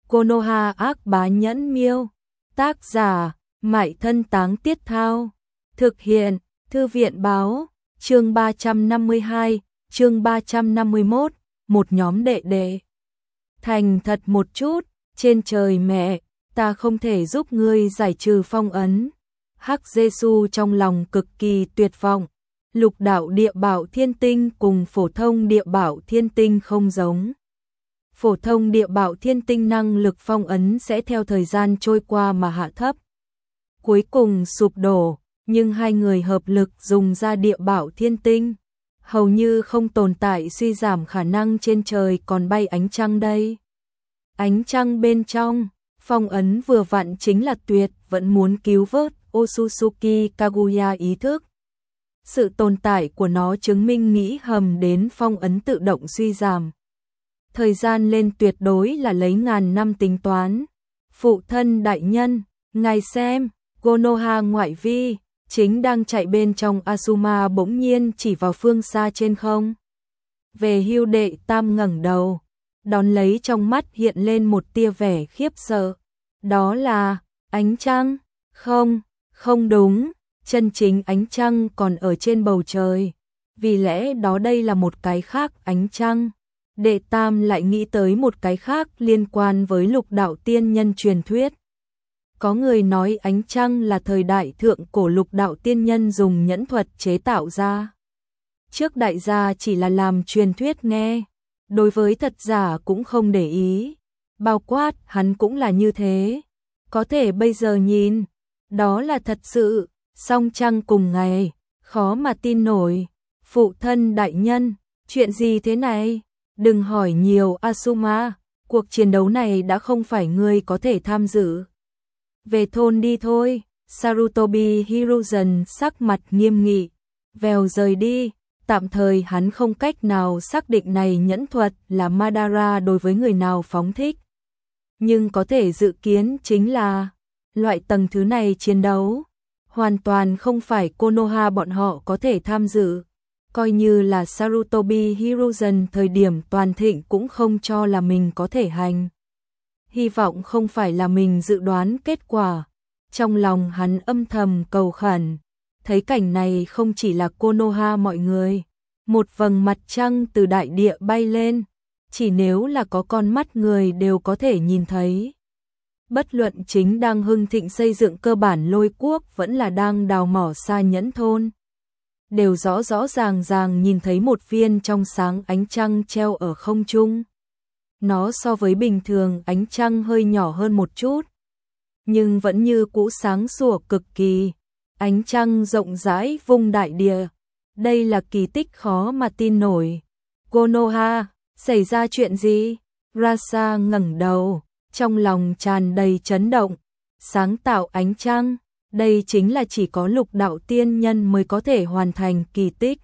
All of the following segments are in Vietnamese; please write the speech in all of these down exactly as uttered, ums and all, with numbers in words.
Konoha ác bá nhẫn miêu. Tác giả, Mại Thân Táng Tiết Thao. Thực hiện, Thư viện báo. Chương ba trăm năm mươi hai, chương ba trăm năm mươi mốt, một nhóm đệ đệ. Thành thật một chút, trên trời mẹ, ta không thể giúp ngươi giải trừ phong ấn. Hắc Giê-xu trong lòng cực kỳ tuyệt vọng. Lục đạo địa bảo thiên tinh cùng phổ thông địa bảo thiên tinh không giống. Phổ thông địa bảo thiên tinh năng lực phong ấn sẽ theo thời gian trôi qua mà hạ thấp, cuối cùng sụp đổ, nhưng hai người hợp lực dùng ra địa bảo thiên tinh, hầu như không tồn tại suy giảm khả năng trên trời còn bay ánh trăng đây. Ánh trăng bên trong, phong ấn vừa vặn chính là tuyệt vẫn muốn cứu vớt Otsutsuki Kaguya ý thức. Sự tồn tại của nó chứng minh nghĩ hầm đến phong ấn tự động suy giảm. Thời gian lên tuyệt đối là lấy ngàn năm tính toán. Phụ thân đại nhân, ngài xem, Konoha ngoại vi, chính đang chạy bên trong Asuma bỗng nhiên chỉ vào phương xa trên không. Về hưu đệ tam ngẩng đầu, đón lấy trong mắt hiện lên một tia vẻ khiếp sợ. Đó là, ánh trăng, không, không đúng, chân chính ánh trăng còn ở trên bầu trời. Vì lẽ đó đây là một cái khác ánh trăng. Đệ tam lại nghĩ tới một cái khác liên quan với lục đạo tiên nhân truyền thuyết. Có người nói ánh trăng là thời đại thượng cổ lục đạo tiên nhân dùng nhẫn thuật chế tạo ra. Trước đại gia chỉ là làm truyền thuyết nghe, đối với thật giả cũng không để ý, bao quát hắn cũng là như thế. Có thể bây giờ nhìn, đó là thật sự, song trăng cùng ngày, khó mà tin nổi. Phụ thân đại nhân, chuyện gì thế này? Đừng hỏi nhiều Asuma, cuộc chiến đấu này đã không phải ngươi có thể tham dự. Về thôn đi thôi. Sarutobi Hiruzen sắc mặt nghiêm nghị, vèo rời đi. Tạm thời hắn không cách nào xác định này nhẫn thuật là Madara đối với người nào phóng thích. Nhưng có thể dự kiến chính là loại tầng thứ này chiến đấu hoàn toàn không phải Konoha bọn họ có thể tham dự. Coi như là Sarutobi Hiruzen thời điểm toàn thịnh cũng không cho là mình có thể hành. Hy vọng không phải là mình dự đoán kết quả. Trong lòng hắn âm thầm cầu khẩn. Thấy cảnh này không chỉ là Konoha mọi người. Một vầng mặt trăng từ đại địa bay lên. Chỉ nếu là có con mắt người đều có thể nhìn thấy. Bất luận chính đang hưng thịnh xây dựng cơ bản lôi quốc vẫn là đang đào mỏ xa nhẫn thôn. Đều rõ rõ ràng ràng nhìn thấy một viên trong sáng ánh trăng treo ở không trung. Nó so với bình thường ánh trăng hơi nhỏ hơn một chút, nhưng vẫn như cũ sáng sủa cực kỳ. Ánh trăng rộng rãi vung đại địa. Đây là kỳ tích khó mà tin nổi. Konoha, xảy ra chuyện gì? Rasa ngẩng đầu, trong lòng tràn đầy chấn động. Sáng tạo ánh trăng, đây chính là chỉ có lục đạo tiên nhân mới có thể hoàn thành kỳ tích.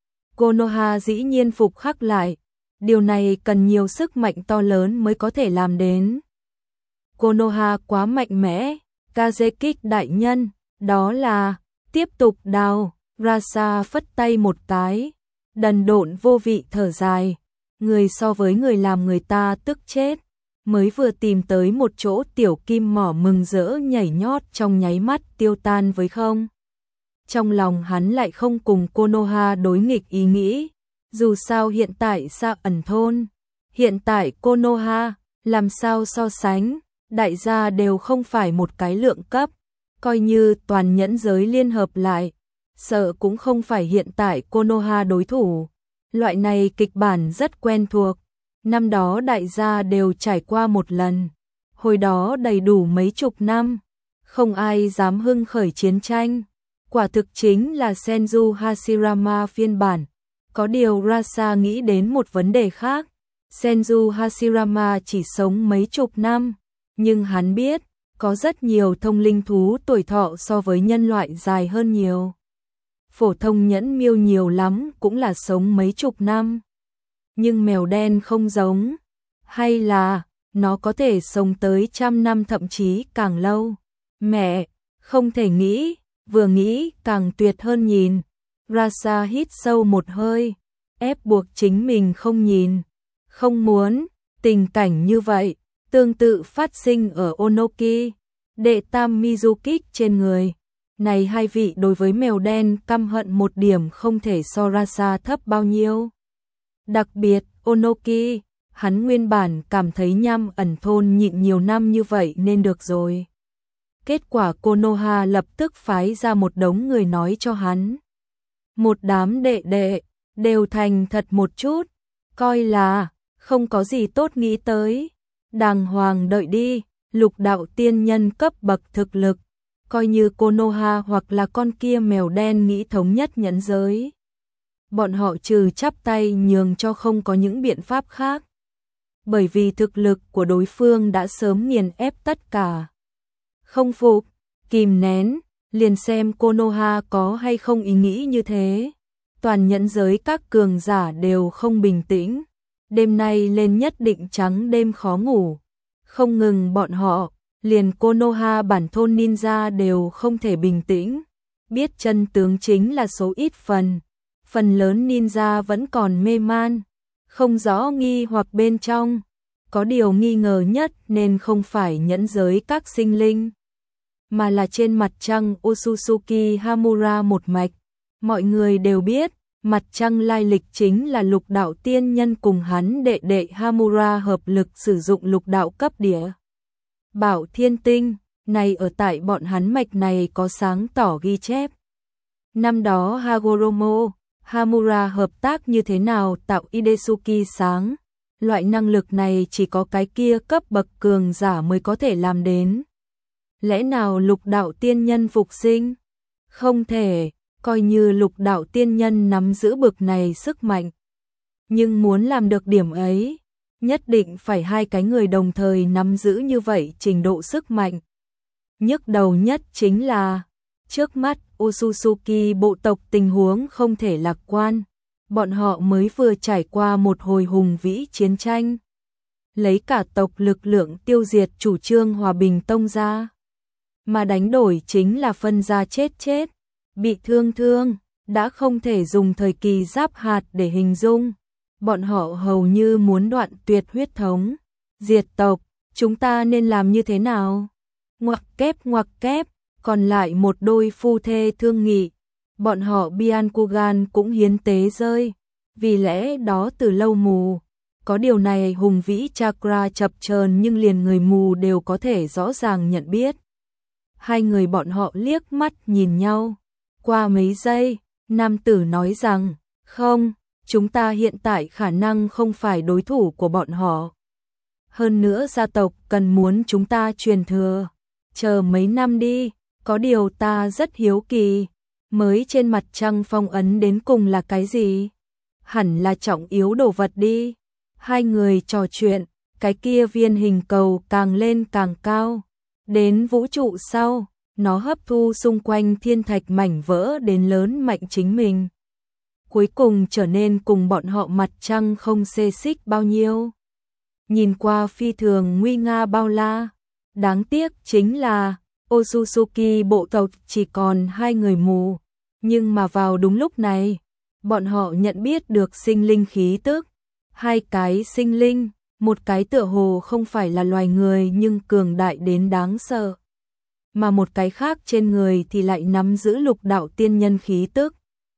Konoha dĩ nhiên phục khắc lại. Điều này cần nhiều sức mạnh to lớn mới có thể làm đến. Konoha quá mạnh mẽ. Kazekik đại nhân, đó là tiếp tục đào. Rasa phất tay một cái, đần độn vô vị thở dài. Người so với người làm người ta tức chết. Mới vừa tìm tới một chỗ tiểu kim mỏ mừng rỡ nhảy nhót trong nháy mắt tiêu tan với không. Trong lòng hắn lại không cùng Konoha đối nghịch ý nghĩ. Dù sao hiện tại xa ẩn thôn, hiện tại Konoha, làm sao so sánh, đại gia đều không phải một cái lượng cấp. Coi như toàn nhẫn giới liên hợp lại, sợ cũng không phải hiện tại Konoha đối thủ. Loại này kịch bản rất quen thuộc. Năm đó đại gia đều trải qua một lần. Hồi đó đầy đủ mấy chục năm. Không ai dám hưng khởi chiến tranh. Quả thực chính là Senju Hashirama phiên bản. Có điều Rasa nghĩ đến một vấn đề khác. Senju Hashirama chỉ sống mấy chục năm. Nhưng hắn biết, có rất nhiều thông linh thú tuổi thọ so với nhân loại dài hơn nhiều. Phổ thông nhẫn miêu nhiều lắm cũng là sống mấy chục năm. Nhưng mèo đen không giống. Hay là, nó có thể sống tới trăm năm thậm chí càng lâu. Mẹ, không thể nghĩ, vừa nghĩ càng tuyệt hơn nhìn. Rasa hít sâu một hơi, ép buộc chính mình không nhìn. Không muốn, tình cảnh như vậy, tương tự phát sinh ở Onoki, đệ tam Mizukik trên người. Này hai vị đối với mèo đen căm hận một điểm không thể so ra xa thấp bao nhiêu. Đặc biệt, Onoki, hắn nguyên bản cảm thấy nham ẩn thôn nhịn nhiều năm như vậy nên được rồi. Kết quả Konoha lập tức phái ra một đống người nói cho hắn. Một đám đệ đệ, đều thành thật một chút, coi là không có gì tốt nghĩ tới. Đàng hoàng đợi đi, lục đạo tiên nhân cấp bậc thực lực, coi như Konoha hoặc là con kia mèo đen nghĩ thống nhất nhẫn giới. Bọn họ trừ chắp tay nhường cho không có những biện pháp khác. Bởi vì thực lực của đối phương đã sớm nghiền ép tất cả. Không phục, kìm nén, liền xem Konoha có hay không ý nghĩ như thế. Toàn nhẫn giới các cường giả đều không bình tĩnh. Đêm nay lên nhất định trắng đêm khó ngủ. Không ngừng bọn họ, liền Konoha bản thôn ninja đều không thể bình tĩnh. Biết chân tướng chính là số ít phần. Phần lớn ninja vẫn còn mê man, không rõ nghi hoặc bên trong. Có điều nghi ngờ nhất nên không phải nhẫn giới các sinh linh, mà là trên mặt trăng Otsutsuki Hamura một mạch. Mọi người đều biết, mặt trăng lai lịch chính là lục đạo tiên nhân cùng hắn đệ đệ Hamura hợp lực sử dụng lục đạo cấp địa. Bảo thiên tinh, này ở tại bọn hắn mạch này có sáng tỏ ghi chép. Năm đó Hagoromo, Hamura hợp tác như thế nào tạo Idesuki sáng. Loại năng lực này chỉ có cái kia cấp bậc cường giả mới có thể làm đến. Lẽ nào lục đạo tiên nhân phục sinh? Không thể, coi như lục đạo tiên nhân nắm giữ bực này sức mạnh. Nhưng muốn làm được điểm ấy, nhất định phải hai cái người đồng thời nắm giữ như vậy trình độ sức mạnh. Nhức đầu nhất chính là, trước mắt Otsutsuki bộ tộc tình huống không thể lạc quan. Bọn họ mới vừa trải qua một hồi hùng vĩ chiến tranh. Lấy cả tộc lực lượng tiêu diệt chủ trương hòa bình tông gia. Mà đánh đổi chính là phân gia chết chết, bị thương thương, đã không thể dùng thời kỳ giáp hạt để hình dung. Bọn họ hầu như muốn đoạn tuyệt huyết thống, diệt tộc, chúng ta nên làm như thế nào? Ngoặc kép ngoặc kép, còn lại một đôi phu thê thương nghị. Bọn họ Byakugan cũng hiến tế rơi, vì lẽ đó từ lâu mù. Có điều này hùng vĩ chakra chập chờn nhưng liền người mù đều có thể rõ ràng nhận biết. Hai người bọn họ liếc mắt nhìn nhau. Qua mấy giây, nam tử nói rằng, không, chúng ta hiện tại khả năng không phải đối thủ của bọn họ. Hơn nữa gia tộc cần muốn chúng ta truyền thừa. Chờ mấy năm đi, có điều ta rất hiếu kỳ. Mới trên mặt trăng phong ấn đến cùng là cái gì? Hẳn là trọng yếu đồ vật đi. Hai người trò chuyện, cái kia viên hình cầu càng lên càng cao. Đến vũ trụ sau, nó hấp thu xung quanh thiên thạch mảnh vỡ đến lớn mạnh chính mình. Cuối cùng trở nên cùng bọn họ mặt trăng không xê xích bao nhiêu. Nhìn qua phi thường nguy nga bao la. Đáng tiếc chính là Otsutsuki bộ tộc chỉ còn hai người mù. Nhưng mà vào đúng lúc này, bọn họ nhận biết được sinh linh khí tức. Hai cái sinh linh, một cái tựa hồ không phải là loài người nhưng cường đại đến đáng sợ. Mà một cái khác trên người thì lại nắm giữ lục đạo tiên nhân khí tức.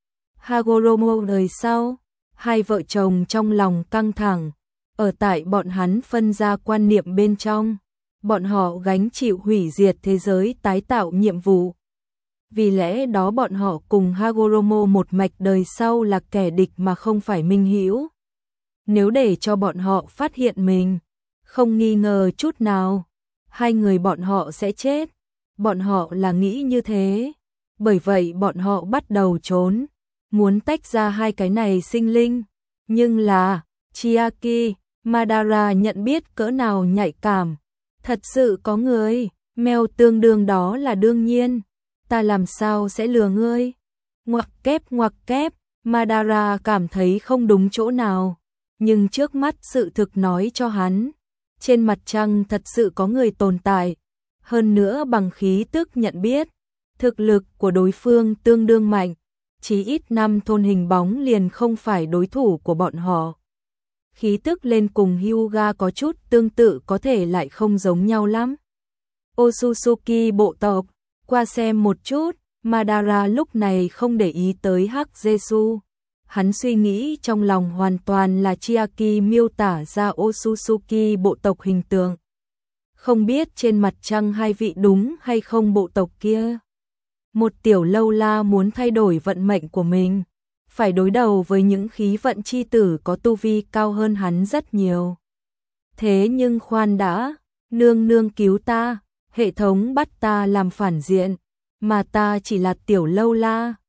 Hagoromo đời sau, hai vợ chồng trong lòng căng thẳng. Ở tại bọn hắn phân ra quan niệm bên trong, bọn họ gánh chịu hủy diệt thế giới tái tạo nhiệm vụ. Vì lẽ đó bọn họ cùng Hagoromo một mạch đời sau là kẻ địch mà không phải minh hữu. Nếu để cho bọn họ phát hiện mình, không nghi ngờ chút nào, hai người bọn họ sẽ chết. Bọn họ là nghĩ như thế. Bởi vậy bọn họ bắt đầu trốn, muốn tách ra hai cái này sinh linh. Nhưng là, Chiaki, Madara nhận biết cỡ nào nhạy cảm. Thật sự có người, mèo tương đương đó là đương nhiên. Ta làm sao sẽ lừa ngươi? Ngoặc kép ngoặc kép, Madara cảm thấy không đúng chỗ nào. Nhưng trước mắt sự thực nói cho hắn, trên mặt trăng thật sự có người tồn tại. Hơn nữa bằng khí tức nhận biết, thực lực của đối phương tương đương mạnh. Chỉ ít năm thôn hình bóng liền không phải đối thủ của bọn họ. khí tức lên cùng Hyuga có chút tương tự có thể lại không giống nhau lắm. Otsutsuki bộ tộc, qua xem một chút, Madara lúc này không để ý tới Hắc Jesu. Hắn suy nghĩ trong lòng hoàn toàn là Chiaki miêu tả ra Otsutsuki bộ tộc hình tượng. Không biết trên mặt trăng hai vị đúng hay không bộ tộc kia. Một tiểu lâu la muốn thay đổi vận mệnh của mình, phải đối đầu với những khí vận chi tử có tu vi cao hơn hắn rất nhiều. Thế nhưng khoan đã, nương nương cứu ta, hệ thống bắt ta làm phản diện, mà ta chỉ là tiểu lâu la,